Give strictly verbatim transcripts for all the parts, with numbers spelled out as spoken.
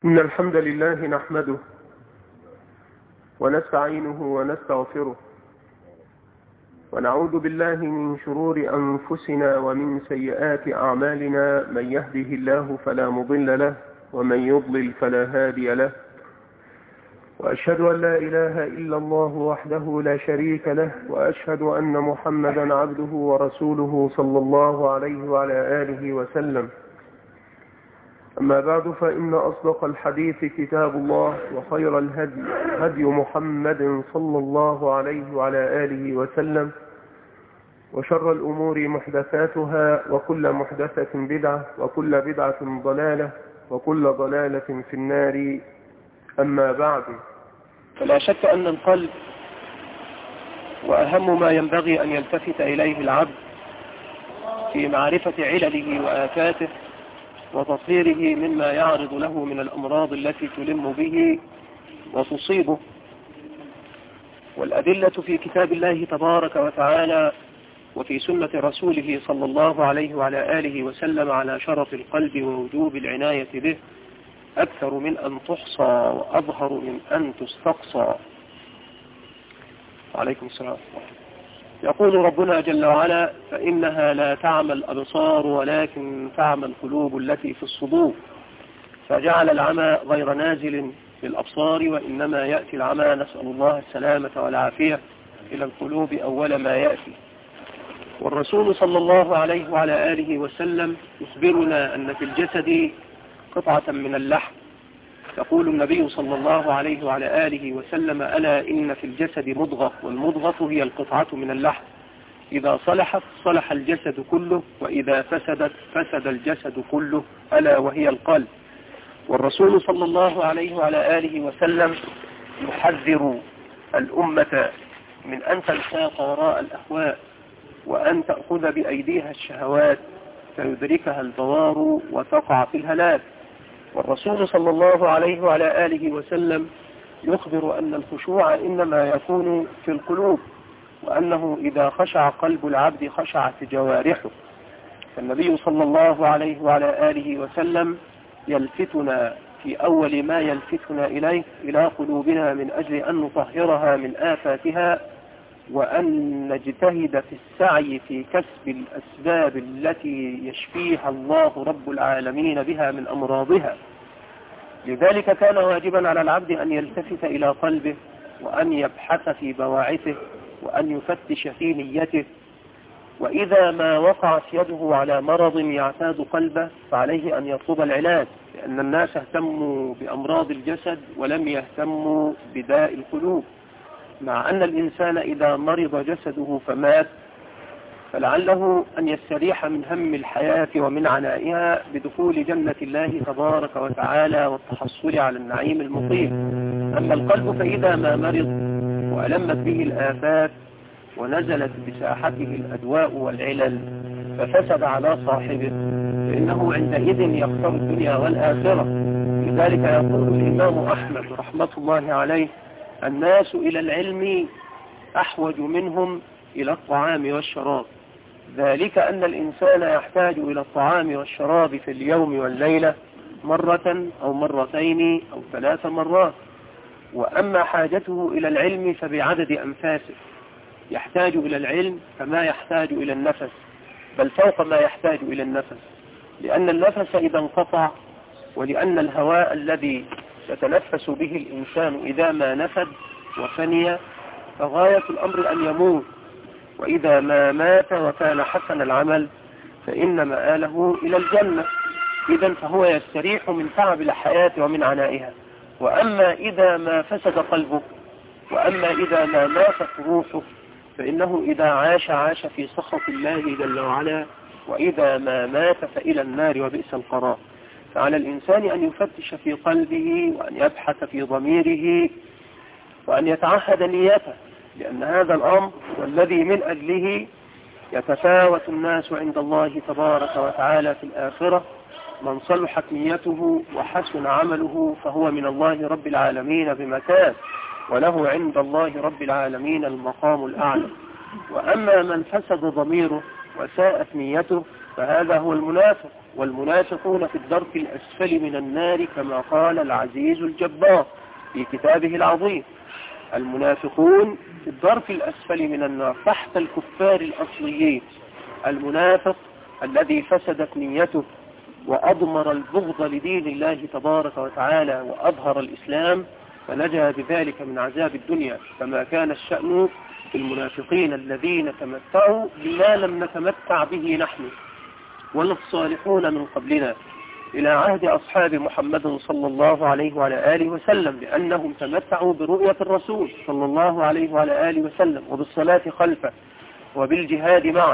إن الحمد لله نحمده ونستعينه ونستغفره ونعوذ بالله من شرور أنفسنا ومن سيئات أعمالنا. من يهده الله فلا مضل له ومن يضلل فلا هادي له، وأشهد أن لا إله إلا الله وحده لا شريك له، وأشهد أن محمدا عبده ورسوله صلى الله عليه وعلى آله وسلم. أما بعد، فإن أصدق الحديث كتاب الله، وخير الهدي هدي محمد صلى الله عليه وعلى آله وسلم، وشر الأمور محدثاتها، وكل محدثة بدعة، وكل بدعة ضلالة، وكل ضلالة في النار. أما بعد، فلا شك أن القلب وأهم ما ينبغي أن يلتفت إليه العبد في معرفة علله وآفاته وتطهيره مما يعرض له من الأمراض التي تلم به وتصيبه. والأدلة في كتاب الله تبارك وتعالى وفي سنة رسوله صلى الله عليه وعلى آله وسلم على شرف القلب ووجوب العناية به أكثر من أن تحصى وأظهر من أن تستقصى. عليكم السلام. يقول ربنا جل وعلا: فإنها لا تعمى الأبصار ولكن تعمى القلوب التي في الصدور. فجعل العمى غير نازل في الأبصار، وإنما يأتي العمى، نسأل الله السلامة والعافية، إلى القلوب أول ما يأتي. والرسول صلى الله عليه وعلى آله وسلم يخبرنا أن في الجسد قطعة من اللحم. يقول النبي صلى الله عليه وعلى آله وسلم: ألا إن في الجسد مضغة، والمضغة هي القطعة من اللحم، إذا صلحت صلح الجسد كله، وإذا فسدت فسد الجسد كله، ألا وهي القلب. والرسول صلى الله عليه وعلى آله وسلم يحذر الأمة من أن تنساق وراء الأهواء، وأن تأخذ بأيديها الشهوات فيدركها البوار وتقع في الهلاك. والرسول صلى الله عليه وعلى آله وسلم يخبر أن الخشوع إنما يكون في القلوب، وأنه إذا خشع قلب العبد خشعت جوارحه. فالنبي صلى الله عليه وعلى آله وسلم يلفتنا في أول ما يلفتنا إليه إلى قلوبنا من أجل أن نطهرها من آفاتها، وأن نجتهد في السعي في كسب الأسباب التي يشفيها الله رب العالمين بها من أمراضها. لذلك كان واجبا على العبد أن يلتفت إلى قلبه، وأن يبحث في بواعثه، وأن يفتش في نيته. وإذا ما وقعت يده على مرض يعتاد قلبه فعليه أن يطلب العلاج، لأن الناس اهتموا بأمراض الجسد ولم يهتموا بداء القلوب. مع أن الإنسان إذا مرض جسده فمات فلعله أن يستريح من هم الحياة ومن عنائها بدخول جنة الله تبارك وتعالى والتحصل على النعيم المقيم. أما القلب فإذا ما مرض وألمت به الآفات ونزلت بساحته الأدواء والعلل ففسد على صاحبه، فإنه عندئذ يخسر الدنيا والآخرة. لذلك يقول الإمام أحمد رحمة الله عليه: الناس إلى العلم أحوج منهم إلى الطعام والشراب. ذلك أن الإنسان يحتاج إلى الطعام والشراب في اليوم والليلة مرة أو مرتين أو ثلاث مرات، وأما حاجته إلى العلم فبعدد أنفاسه. يحتاج إلى العلم كما يحتاج إلى النفس، بل فوق ما يحتاج إلى النفس، لأن النفس إذا انقطع، ولأن الهواء الذي يتنفس به الإنسان إذا ما نفد وفني فغاية الأمر أن يموت. وإذا ما مات وكان حسن العمل فإن مآله إلى الجنة. إذن فهو يستريح من تعب الحياة ومن عنائها. وأما إذا ما فسد قلبه، وأما إذا ما ماتت روحه، فإنه إذا عاش عاش في سخط الله جل وعلا، وإذا ما مات فإلى النار وبئس القرار. فعلى الإنسان أن يفتش في قلبه، وأن يبحث في ضميره، وأن يتعهد نيته، لأن هذا الأمر والذي من أجله يتفاوت الناس عند الله تبارك وتعالى في الآخرة. من صلحت نيته وحسن عمله فهو من الله رب العالمين بمكان، وله عند الله رب العالمين المقام الأعلى. وأما من فسد ضميره وساءت نيته فهذا هو المنافق. والمنافقون في الدرك الأسفل من النار كما قال العزيز الجبار في كتابه العظيم. المنافقون في الدرك الأسفل من النار تحت الكفار الأصليين. المنافق الذي فسدت نيته وأضمر البغض لدين الله تبارك وتعالى وأظهر الإسلام فنجا بذلك من عذاب الدنيا، كما كان الشأن في المنافقين الذين تمتعوا بما لم نتمتع به نحن ولا الصالحون من قبلنا إلى عهد أصحاب محمد صلى الله عليه وعلى آله وسلم، لأنهم تمتعوا برؤية الرسول صلى الله عليه وعلى آله وسلم وبالصلاة خلفه وبالجهاد معه.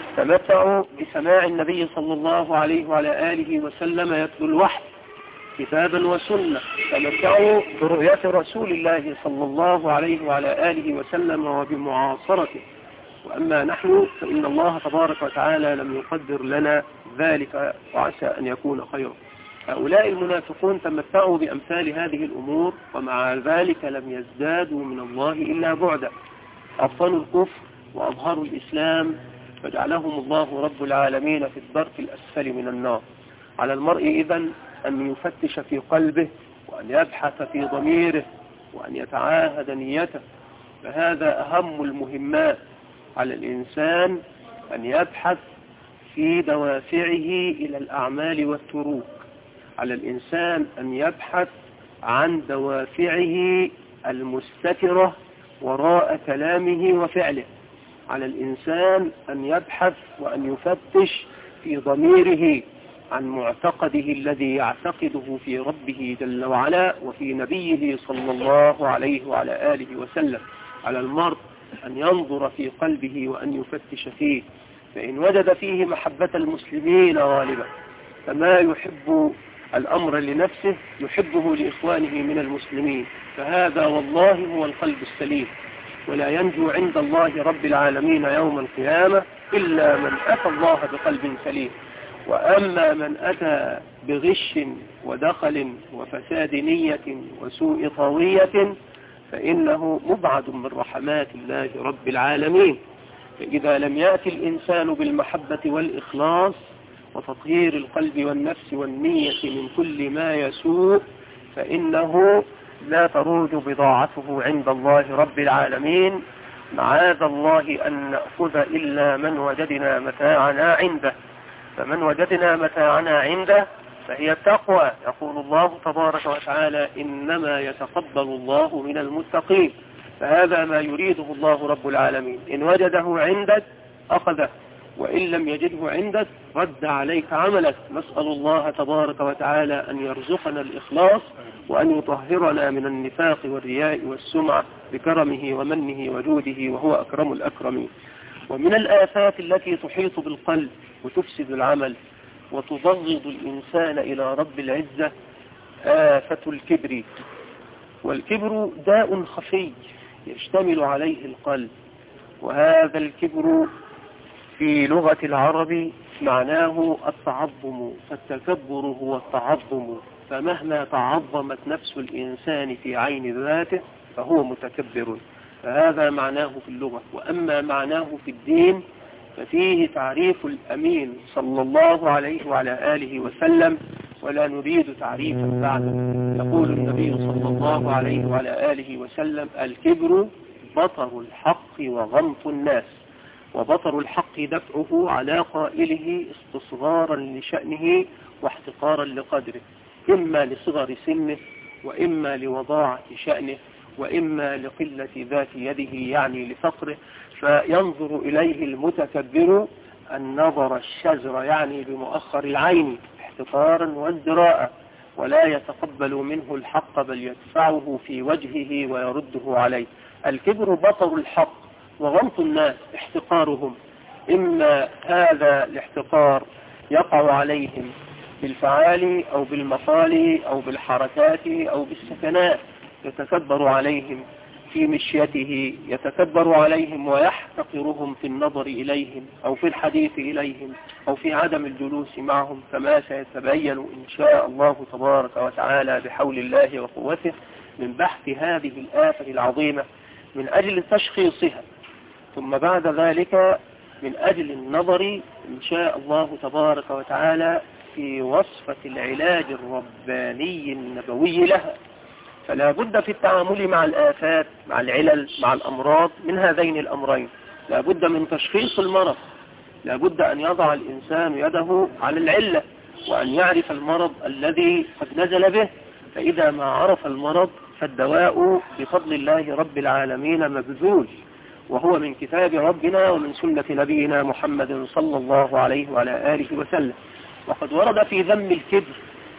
تمتعوا بسماع النبي صلى الله عليه وعلى آله وسلم يتلو الوحي كتابا وسنة. تمتعوا برؤية رسول الله صلى الله عليه وعلى آله وسلم وبمعاصرته. وأما نحن فإن الله تبارك وتعالى لم يقدر لنا ذلك وعسى أن يكون خيرا. هؤلاء المنافقون تمتعوا بأمثال هذه الأمور ومع ذلك لم يزدادوا من الله إلا بعدا. أبطنوا الكفر وأظهروا الإسلام فجعلهم الله رب العالمين في الدرك الأسفل من النار. على المرء إذن أن يفتش في قلبه وأن يبحث في ضميره وأن يتعاهد نيته، فهذا أهم المهمات. على الإنسان أن يبحث في دوافعه إلى الأعمال والتروك. على الإنسان أن يبحث عن دوافعه المستترة وراء كلامه وفعله. على الإنسان أن يبحث وأن يفتش في ضميره عن معتقده الذي يعتقده في ربه جل وعلا وفي نبيه صلى الله عليه وعلى آله وسلم. على المرء أن ينظر في قلبه وأن يفتش فيه، فإن وجد فيه محبة المسلمين غالبا فما يحب الأمر لنفسه يحبه لإخوانه من المسلمين، فهذا والله هو القلب السليم. ولا ينجو عند الله رب العالمين يوم القيامة إلا من أتى الله بقلب سليم. وأما من أتى بغش ودخل وفساد نية وسوء طوية فإنه مبعد من رحمات الله رب العالمين. فإذا لم يأتي الإنسان بالمحبة والإخلاص وتطهير القلب والنفس والنية من كل ما يسوء فإنه لا تروج بضاعته عند الله رب العالمين. معاذ الله أن نأخذ إلا من وجدنا متاعنا عنده، فمن وجدنا متاعنا عنده فهي التقوى. يقول الله تبارك وتعالى إنما يتقبل الله من المتقين، فهذا ما يريده الله رب العالمين. إن وجده عندك أخذه، وإن لم يجده عندك رد عليك عملك. نسأل الله تبارك وتعالى أن يرزقنا الإخلاص وأن يطهرنا من النفاق والرياء والسمعة بكرمه ومنه وجوده وهو أكرم الأكرمين. ومن الآفات التي تحيط بالقلب وتفسد العمل وتضغض الإنسان إلى رب العزة آفة الكبر. والكبر داء خفي يشتمل عليه القلب، وهذا الكبر في لغة العرب معناه التعظم، فالتكبر هو التعظم، فمهما تعظمت نفس الإنسان في عين ذاته فهو متكبر، فهذا معناه في اللغة. وأما معناه في الدين ففيه تعريف الأمين صلى الله عليه وعلى آله وسلم ولا نريد تعريفا بعده. يقول النبي صلى الله عليه وعلى آله وسلم الكبر بطر الحق وغمط الناس، وبطر الحق دفعه على قائله استصغارا لشأنه واحتقارا لقدره، إما لصغر سنه وإما لوضاعة شأنه وإما لقلة ذات يده يعني لفقره، فينظر إليه المتكبر النظر الشزر يعني بمؤخر العين احتقارا وازدراء، ولا يتقبل منه الحق بل يدفعه في وجهه ويرده عليه. الكبر بطر الحق وغمط الناس احتقارهم، إما هذا الاحتقار يقع عليهم بالفعال أو بالمقال أو بالحركات أو بالسكنات، يتكبر عليهم في مشيته، يتكبر عليهم ويحتقرهم في النظر إليهم أو في الحديث إليهم أو في عدم الجلوس معهم، كما سيتبين إن شاء الله تبارك وتعالى بحول الله وقوته من بحث هذه الآفة العظيمة من أجل تشخيصها. ثم بعد ذلك من أجل النظر إن شاء الله تبارك وتعالى في وصفة العلاج الرباني النبوي لها. فلا بد في التعامل مع الآفات، مع العلل، مع الأمراض من هذين الأمرين. لا بد من تشخيص المرض، لا بد أن يضع الإنسان يده على العلة وأن يعرف المرض الذي قد نزل به. فإذا ما عرف المرض فالدواء بفضل الله رب العالمين مبذول، وهو من كتاب ربنا ومن سنة نبينا محمد صلى الله عليه وعلى آله وسلم. وقد ورد في ذم الكبر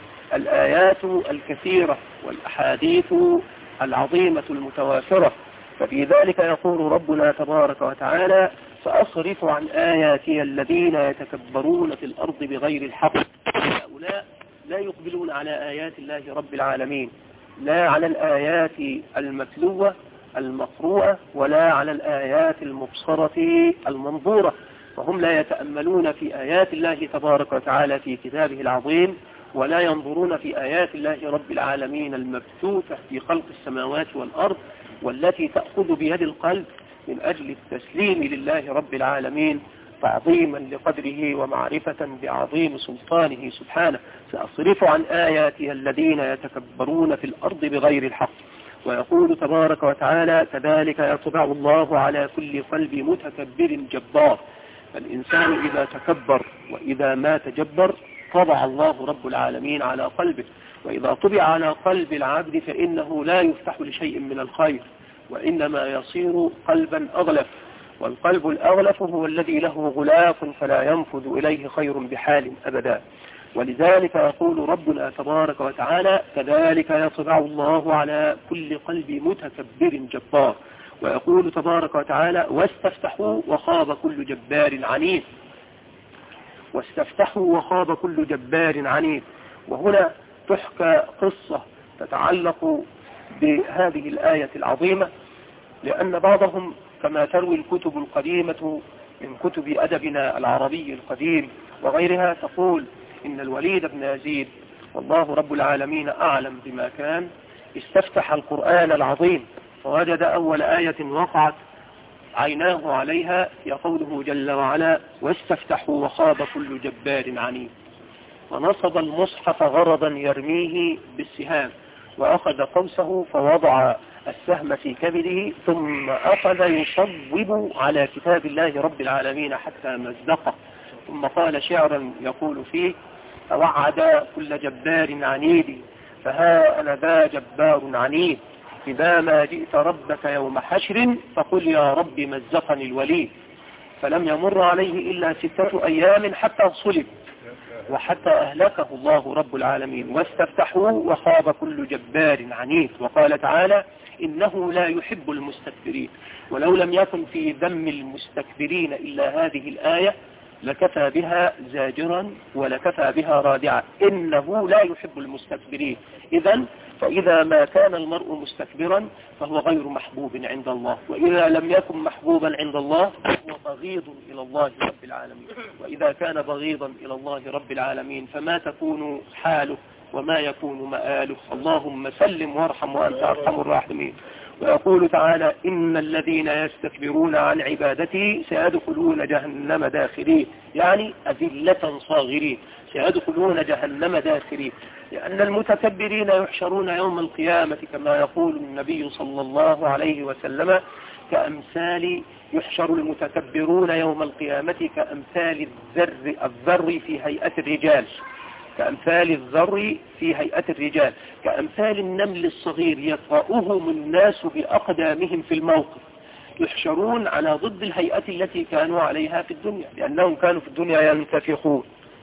الآيات الكثيرة والأحاديث العظيمة المتوافرة. ففي ذلك يقول ربنا تبارك وتعالى: فأصرف عن آياتي الذين يتكبرون في الأرض بغير الحق. هؤلاء لا يقبلون على آيات الله رب العالمين، لا على الآيات المتلوة المقروءة ولا على الآيات المبصرة المنظورة. فهم لا يتأملون في آيات الله تبارك وتعالى في كتابه العظيم، ولا ينظرون في آيات الله رب العالمين المبثوثة في خلق السماوات والأرض، والتي تأخذ بيد القلب من أجل التسليم لله رب العالمين تعظيما لقدره ومعرفة بعظيم سلطانه سبحانه. سأصرف عن آياتي الذين يتكبرون في الأرض بغير الحق. ويقول تبارك وتعالى: كذلك يطبع الله على كل قلب متكبر جبار. فالإنسان إذا تكبر وإذا ما تجبر طبع الله رب العالمين على قلبه. وإذا طبع على قلب العبد فإنه لا يفتح لشيء من الخير، وإنما يصير قلبا أغلف. والقلب الأغلف هو الذي له غلاف فلا ينفذ إليه خير بحال أبدا. ولذلك يقول ربنا تبارك وتعالى: كذلك يطبع الله على كل قلب متكبر جبار. ويقول تبارك وتعالى: واستفتحوا وخاب كل جبار عنيد. واستفتحوا وخاب كل جبار عنيد. وهنا تحكى قصة تتعلق بهذه الآية العظيمة، لأن بعضهم كما تروي الكتب القديمة من كتب أدبنا العربي القديم وغيرها تقول إن الوليد بن يزيد، والله رب العالمين أعلم بما كان، استفتح القرآن العظيم فوجد أول آية وقعت عيناه عليها هي قوله جل وعلا: واستفتحوا وخاب كل جبار عنيد. ونصب المصحف غرضا يرميه بالسهام، وأخذ قوسه فوضع السهم في كبده، ثم أخذ يصوب على كتاب الله رب العالمين حتى مزقه، ثم قال شعرا يقول فيه: فوعد كل جبار عنيد فها أنا ذا جبار عنيد، إذا ما جئت ربك يوم حشر فقل يا رب مزقني الوليد. فلم يمر عليه إلا ستة أيام حتى صلب وحتى أهلكه الله رب العالمين. واستفتحوا وخاب كل جبار عنيد. وقال تعالى: إنه لا يحب المستكبرين. ولو لم يكن في ذم المستكبرين إلا هذه الآية لكفى بها زاجرا ولكفى بها رادعا. إنه لا يحب المستكبرين. إذن فإذا ما كان المرء مستكبرا فهو غير محبوب عند الله، وإذا لم يكن محبوبا عند الله فهو بغيض إلى الله رب العالمين. وإذا كان بغيضا إلى الله رب العالمين فما تكون حاله وما يكون مآله. اللهم سلم وارحم وأنت أرحم الراحمين. ويقول تعالى: إن الذين يستكبرون عن عبادتي سيدخلون جهنم داخرين، يعني أذلة صاغرين، سيدخلون جهنم داخرين. لأن المتكبرين يحشرون يوم القيامة كما يقول النبي صلى الله عليه وسلم: كأمثال يحشر المتكبرون يوم القيامة كأمثال الذر الذر في هيئة الرجال، كأمثال الذر في هيئة الرجال، كأمثال النمل الصغير يطأهم الناس بأقدامهم في الموقف. يحشرون على ضد الهيئة التي كانوا عليها في الدنيا، لأنهم كانوا في الدنيا ينتفخون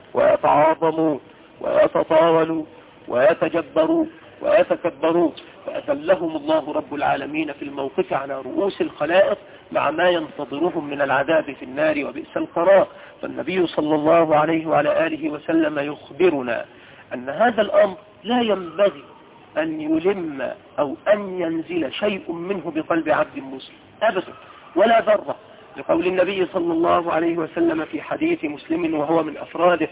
ويتعاظمون ويتطاولون ويتجبرون ويتكبرون، فأذلهم الله رب العالمين في الموقف على رؤوس الخلائق مع ما ينتظرهم من العذاب في النار وبئس القرار. فالنبي صلى الله عليه وعلى آله وسلم يخبرنا أن هذا الأمر لا ينبغي أن يلم أو أن ينزل شيء منه بقلب عبد مسلم أبدا ولا ذرة، لقول النبي صلى الله عليه وسلم في حديث مسلم وهو من أفراده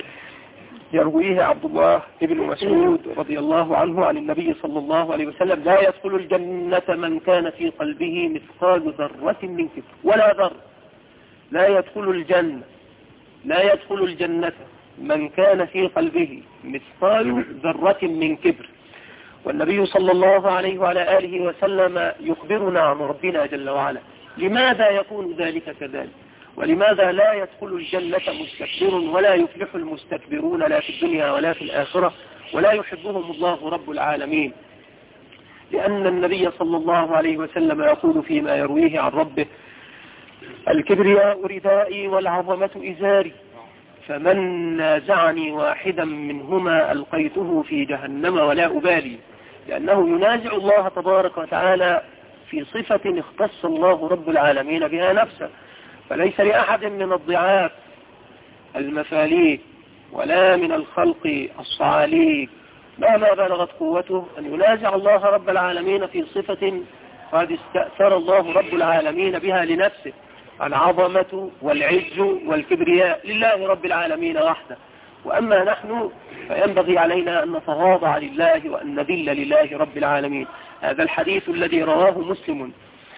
يرويه عبد الله بن مسعود رضي الله عنه عن النبي صلى الله عليه وسلم: لا يدخل الجنة من كان في قلبه مثقال ذرة من كبر ولا ذر. لا يدخل الجنة لا يدخل الجنة من كان في قلبه مثقال ذرة من كبر. والنبي صلى الله عليه وعلى آله وسلم يخبرنا عن ربنا جل وعلا. لماذا يكون ذلك كذلك؟ ولماذا لا يدخل الجنة مستكبر ولا يفلح المستكبرون لا في الدنيا ولا في الآخرة ولا يحبهم الله رب العالمين؟ لأن النبي صلى الله عليه وسلم يقول فيما يرويه عن ربه: الكبرياء ردائي والعظمة إزاري، فمن نازعني واحدا منهما ألقيته في جهنم ولا أبالي. لأنه ينازع الله تبارك وتعالى في صفة اختص الله رب العالمين بها نفسه، فليس لأحد من الضعاف المفاليك ولا من الخلق الصعاليك مهما بلغت قوته أن ينازع الله رب العالمين في صفة قد استأثر الله رب العالمين بها لنفسه. العظمة والعز والكبرياء لله رب العالمين وحده. وأما نحن فينبغي علينا أن نتواضع لله وأن نذل لله رب العالمين. هذا الحديث الذي رواه مسلم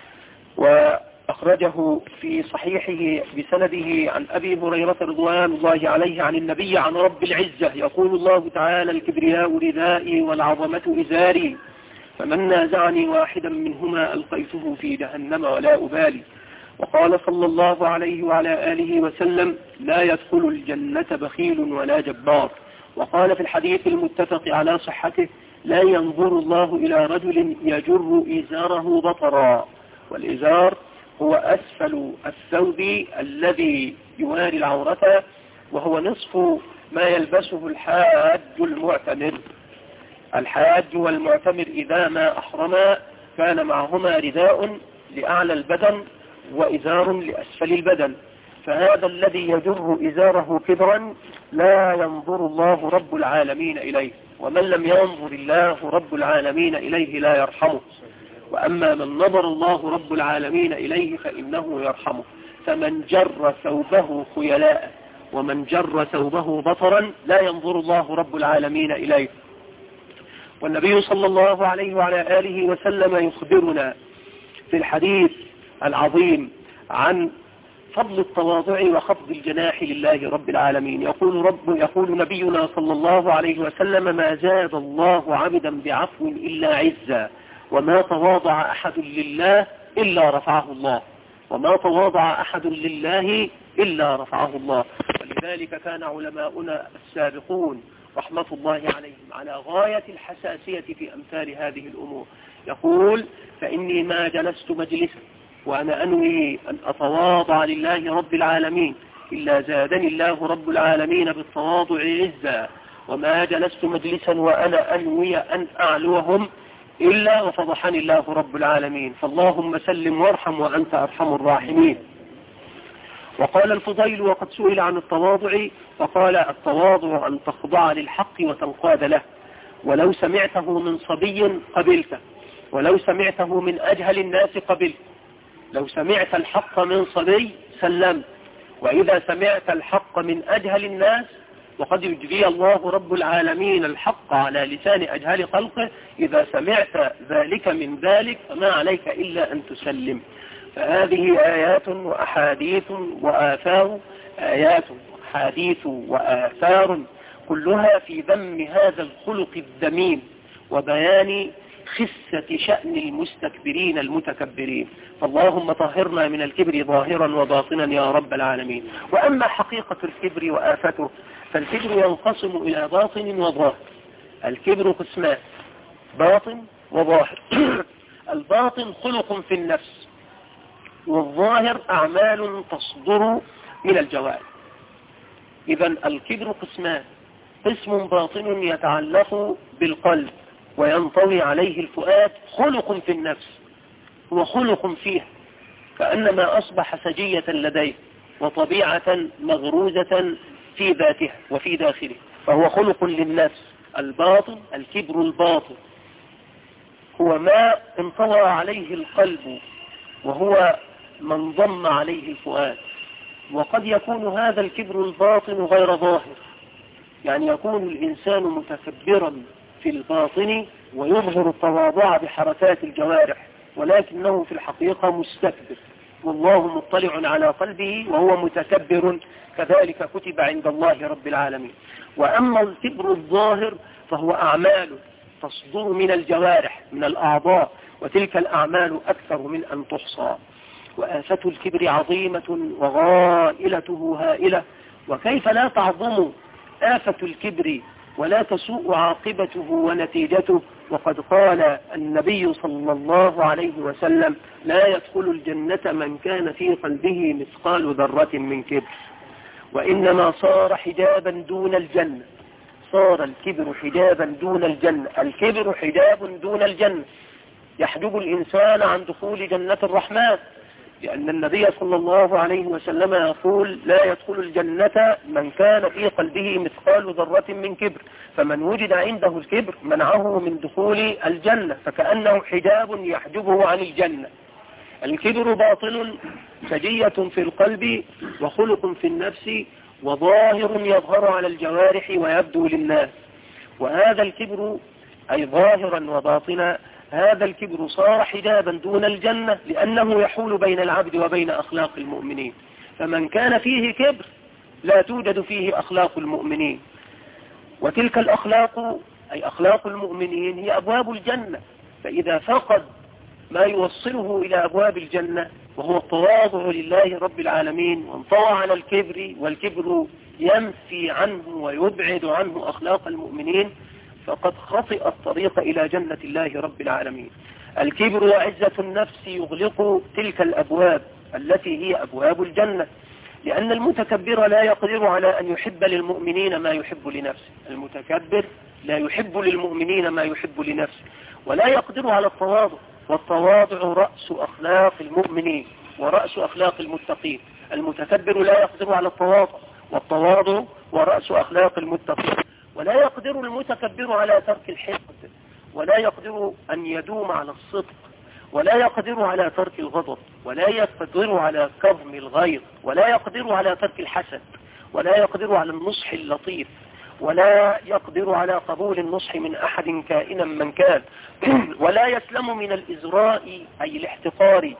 وأخرجه في صحيحه بسنده عن أبي هريرة رضوان الله عليه عن النبي عن رب العزة يقول الله تعالى: الكبرياء ردائي والعظمة إزاري، فمن نازعني واحدا منهما ألقيته في جهنم ولا أبالي. وقال صلى الله عليه وعلى آله وسلم: لا يدخل الجنة بخيل ولا جبار. وقال في الحديث المتفق على صحته: لا ينظر الله إلى رجل يجر إزاره بطرا. والإزار هو أسفل الثوب الذي يواري العورة، وهو نصف ما يلبسه الحاج المعتمر. الحاج والمعتمر إذا ما أحرما كان معهما رداء لأعلى البدن وإزار لأسفل البدن. فهذا الذي يجر إزاره كبرا لا ينظر الله رب العالمين إليه، ومن لم ينظر الله رب العالمين إليه لا يرحمه. وأما من نظر الله رب العالمين إليه فإنه يرحمه. فمن جر ثوبه خيلاء ومن جر ثوبه بطرا لا ينظر الله رب العالمين إليه. والنبي صلى الله عليه وعلى آله وسلم يخبرنا في الحديث العظيم عن فضل التواضع وخفض الجناح لله رب العالمين. يقول رب يقول نبينا صلى الله عليه وسلم: ما زاد الله عبدا بعفو إلا عزا، وما تواضع أحد لله إلا رفعه الله، وما تواضع أحد لله إلا رفعه الله. ولذلك كان علماؤنا السابقون رحمة الله عليهم على غاية الحساسية في أمثال هذه الأمور. يقول: فإني ما جلست مجلسا وأنا أنوي أن أتواضع لله رب العالمين إلا زادني الله رب العالمين بالتواضع عزا، وما جلست مجلسا وأنا أنوي أن أعلوهم إلا وفضحني الله رب العالمين، فاللهم سلم وارحم وأنت أرحم الراحمين. وقال الفضيل وقد سئل عن التواضع فقال: التواضع أن تخضع للحق وتنقاد له، ولو سمعته من صبي قبلته، ولو سمعته من أجهل الناس قبلت. لو سمعت الحق من صبي سلمت، وإذا سمعت الحق من أجهل الناس، وقد يجري الله رب العالمين الحق على لسان أجهل خلقه، إذا سمعت ذلك من ذلك فما عليك إلا أن تسلم. فهذه آيات وأحاديث وآثار آيات وأحاديث وآثار كلها في ذم هذا الخلق الذميم وبيان خسة شأن المستكبرين المتكبرين. فاللهم طهرنا من الكبر ظاهرا وباطنا يا رب العالمين. وأما حقيقة الكبر وآفته فالكبر ينقسم إلى باطن وظاهر. الكبر قسمان: باطن وظاهر. الباطن خلق في النفس، والظاهر أعمال تصدر من الجوارح. إذا الكبر قسمان: قسم باطن يتعلق بالقلب وينطوي عليه الفؤاد، خلق في النفس، هو خلق فيه كأنما أصبح سجية لديه وطبيعة مغروزة في ذاته وفي داخله، فهو خلق للنفس. الباطن الكبر الباطن هو ما انطوى عليه القلب وهو من ضم عليه الفؤاد. وقد يكون هذا الكبر الباطن غير ظاهر، يعني يكون الإنسان متكبرا في الباطن ويظهر التواضع بحركات الجوارح، ولكنه في الحقيقة مستكبر. والله مطلع على قلبه وهو متكبر كذلك كتب عند الله رب العالمين. وأما الكبر الظاهر فهو أعمال تصدر من الجوارح من الأعضاء، وتلك الأعمال أكثر من أن تحصى. وآفة الكبر عظيمة وغائلته هائلة، وكيف لا تعظم آفة الكبر ولا تسوء عاقبته ونتيجته. وقد قال النبي صلى الله عليه وسلم: لا يدخل الجنة من كان في قلبه مثقال ذرة من كبر. وإنما صار حجابا دون الجنة، صار الكبر حجابا دون الجنة. الكبر حجاب دون الجنة، يحجب الإنسان عن دخول جنة الرحمن، لأن النبي صلى الله عليه وسلم يقول: لا يدخل الجنة من كان في قلبه مثقال ذرة من كبر. فمن وجد عنده الكبر منعه من دخول الجنة، فكأنه حجاب يحجبه عن الجنة. الكبر باطل سجية في القلب وخلق في النفس وظاهر يظهر على الجوارح ويبدو للناس. وهذا الكبر أي ظاهرا وباطنا، هذا الكبر صار حجابا دون الجنة، لأنه يحول بين العبد وبين أخلاق المؤمنين. فمن كان فيه كبر لا توجد فيه أخلاق المؤمنين، وتلك الأخلاق أي أخلاق المؤمنين هي أبواب الجنة. فإذا فقد ما يوصله إلى أبواب الجنة وهو التواضع لله رب العالمين وانطوى على الكبر، والكبر ينفي عنه ويبعد عنه أخلاق المؤمنين، فقد خطئ الطريق إلى جنة الله رب العالمين. الكبر وعزة النفس يغلق تلك الأبواب التي هي أبواب الجنة، لأن المتكبر لا يقدر على أن يحب للمؤمنين ما يحب لنفسه. المتكبر لا يحب للمؤمنين ما يحب لنفسه، ولا يقدر على التواضع، والتواضع رأس أخلاق المؤمنين ورأس أخلاق المتقين. المتكبر لا يقدر على التواضع، والتواضع ورأس أخلاق المتقين. ولا يقدر المتكبر على ترك الحقد، ولا يقدر أن يدوم على الصدق، ولا يقدر على ترك الغضب، ولا يقدر على كظم الغيظ، ولا يقدر على ترك الحسد، ولا يقدر على النصح اللطيف، ولا يقدر على قبول النصح من أحد كائنا من كان. ولا يسلم من الإزراء أي الاحتقار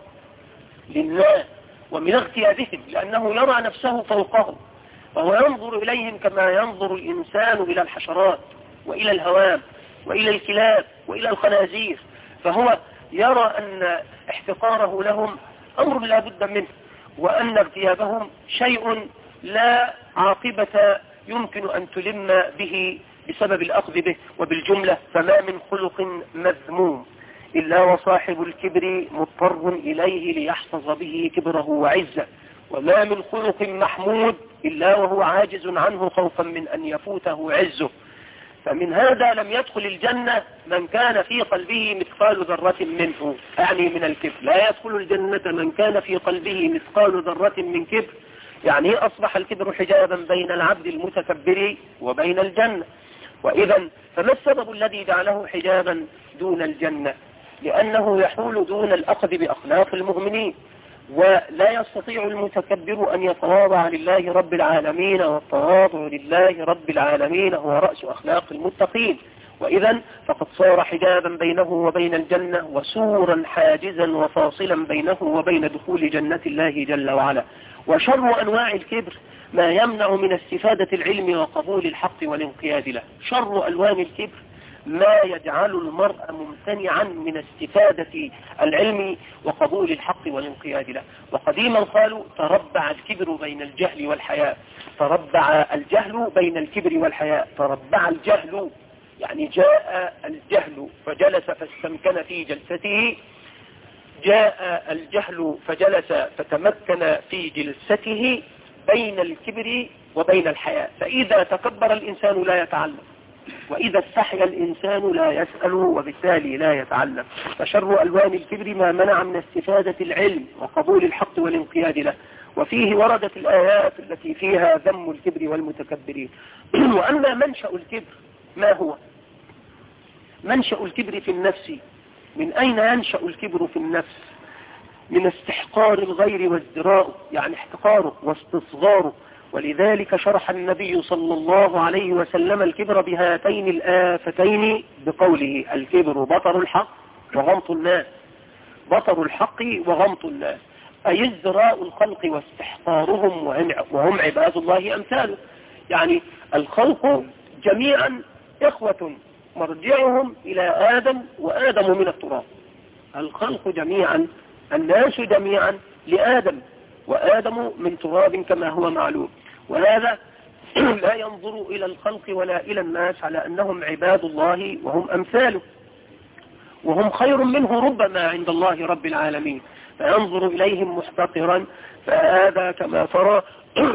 للناس ومن اغتيابهم، لأنه يرى نفسه فوقهم، وهو ينظر إليهم كما ينظر الإنسان إلى الحشرات وإلى الهوام وإلى الكلاب وإلى الخنازير. فهو يرى أن احتقاره لهم أمر لا بد منه، وأن اغتيابهم شيء لا عاقبة يمكن أن تلم به بسبب الأخذ به. وبالجملة فما من خلق مذموم إلا وصاحب الكبر مضطر إليه ليحفظ به كبره وعزه، وما من خلق محمود إلا وهو عاجز عنه خوفا من أن يفوته عزه. فمن هذا لم يدخل الجنة من كان في قلبه مثقال ذرة منه، يعني من الكبر. لا يدخل الجنة من كان في قلبه مثقال ذرة من كبر، يعني أصبح الكبر حجابا بين العبد المتكبر وبين الجنة. وإذا فما السبب الذي جعله حجابا دون الجنة؟ لأنه يحول دون الأخذ بأخلاق المؤمنين، ولا يستطيع المتكبر أن يتواضع لله رب العالمين، والتواضع لله رب العالمين هو رأس أخلاق المتقين. وإذا فقد صار حجابا بينه وبين الجنة، وسورا حاجزا وفاصلا بينه وبين دخول جنة الله جل وعلا. وشر أنواع الكبر ما يمنع من استفادة العلم وقبول الحق والانقياد له. شر ألوان الكبر ما يجعل المرء ممتنعا من استفادة العلم وقبول الحق والانقياد له. وقديما قالوا: تربع الكبر بين الجهل والحياء. تربع الجهل بين الكبر والحياء. تربع الجهل يعني جاء الجهل فجلس فاستمكن في جلسته، جاء الجهل فجلس فتمكن في جلسته، بين الكبر وبين الحياء. فإذا تكبر الإنسان لا يتعلم، وإذا استحيا الإنسان لا يسأل، وبالتالي لا يتعلم. فشر ألوان الكبر ما منع من استفادة العلم وقبول الحق والانقياد له. وفيه وردت الآيات التي فيها ذم الكبر والمتكبرين. وأما منشأ الكبر ما هو؟ منشأ الكبر في النفس. من أين ينشأ الكبر في النفس؟ من استحقار الغير وازدراءه، يعني احتقاره واستصغاره. ولذلك شرح النبي صلى الله عليه وسلم الكبر بهاتين الآفتين بقوله: الكبر بطر الحق وغمط الناس. بطر الحق وغمط الناس. أي ازدراء الخلق واستحقارهم وهم عباد الله أمثاله. يعني الخلق جميعا إخوة مرجعهم إلى آدم وآدم من التراب. الخلق جميعا الناس جميعا لآدم وآدم من تراب كما هو معلوم. وهذا لا ينظر إلى الخلق ولا إلى الناس على أنهم عباد الله وهم أمثاله وهم خير منه ربما عند الله رب العالمين، فينظر إليهم محتقرا. فهذا كما ترى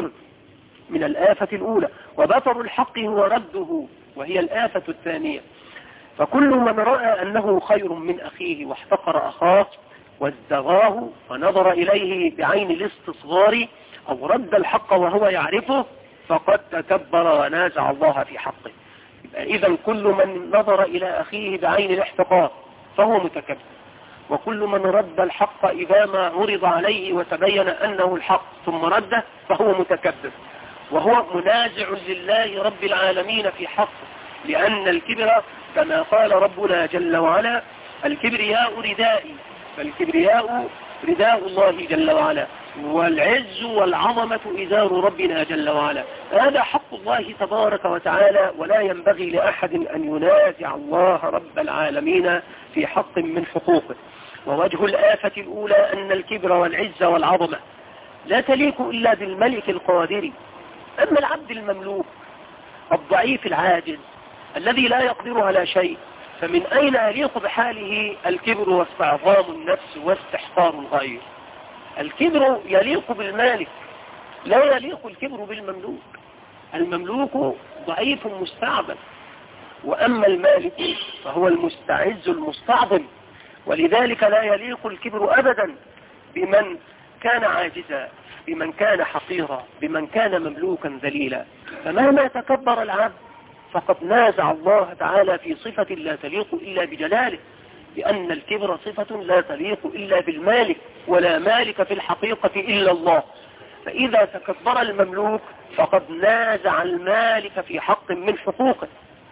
من الآفة الأولى. وبطر الحق هو رده وهي الآفة الثانية. فكل من رأى أنه خير من أخيه واحتقر أخاه وازدغاه ونظر إليه بعين الاستصغار أو رد الحق وهو يعرفه فقد تكبر ونازع الله في حقه. إذا كل من نظر إلى أخيه بعين الاحتقار فهو متكبر، وكل من رد الحق إذا ما عرض عليه وتبين أنه الحق ثم رده فهو متكبر وهو منازع لله رب العالمين في حقه. لأن الكبر كما قال ربنا جل وعلا الكبرياء ردائي، فالكبرياء رداء الله جل وعلا، والعز والعظمة إزار ربنا جل وعلا. هذا حق الله تبارك وتعالى، ولا ينبغي لأحد أن ينازع الله رب العالمين في حق من حقوقه. ووجه الآفة الأولى أن الكبر والعز والعظمة لا تليق إلا بالملك القادر. أما العبد المملوك الضعيف العاجز الذي لا يقدر على شيء فمن أين يليق بحاله الكبر واستعظام النفس واستحقار الغير؟ الكبر يليق بالمالك، لا يليق الكبر بالمملوك. المملوك ضعيف مستعبد، وأما المالك فهو المستعز المستعظم. ولذلك لا يليق الكبر أبدا بمن كان عاجزا، بمن كان حقيرا، بمن كان مملوكا ذليلا. فمهما تكبر العبد فقد نازع الله تعالى في صفة لا تليق إلا بجلاله، لأن الكبر صفة لا تليق إلا بالمالك، ولا مالك في الحقيقة إلا الله. فإذا تكبر المملوك فقد نازع المالك في حق من حقوقه.